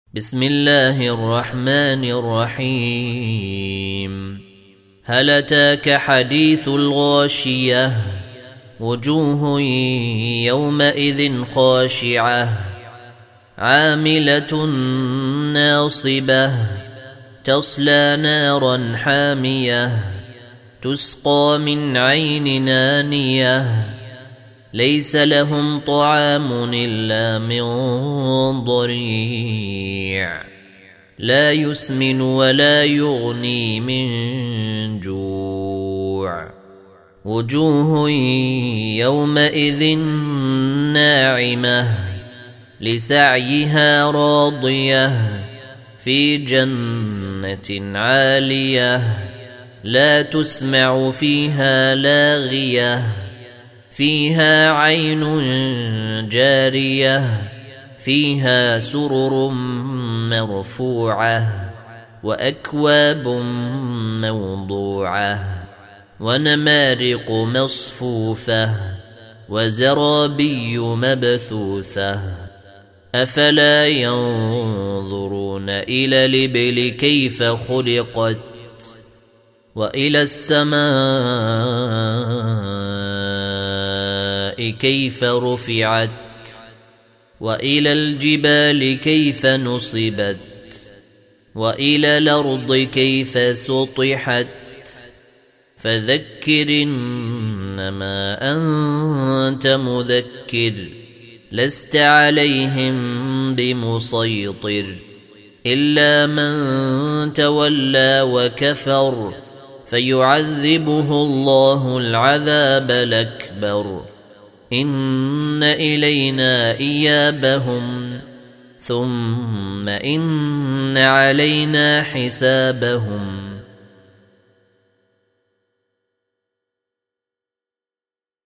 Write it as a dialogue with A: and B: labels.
A: بسم الله الرحمن الرحيم هل أتاك حديث الغاشية وجوه يومئذ خاشعة عاملة ناصبة تصلى نارا حامية تسقى من عين آنية ليس لهم طعام إلا من ضريع لا يسمن ولا يغني من جوع وجوه يومئذ ناعمة لسعيها راضية في جنة عالية لا تسمع فيها لاغية فيها عين جارية فيها سرر مرفوعة وأكواب موضوعة ونمارق مصفوفة وزرابي مبثوثة أفلا ينظرون إلى الإبل كيف خلقت وإلى السماء كيف رفعت وإلى الجبال كيف نصبت وإلى الأرض كيف سطحت فذكر إنما أنت مذكر لست عليهم بمسيطر إلا من تولى وكفر فيعذبه الله العذاب الأكبر إن إلينا إيابهم ثم إن علينا حسابهم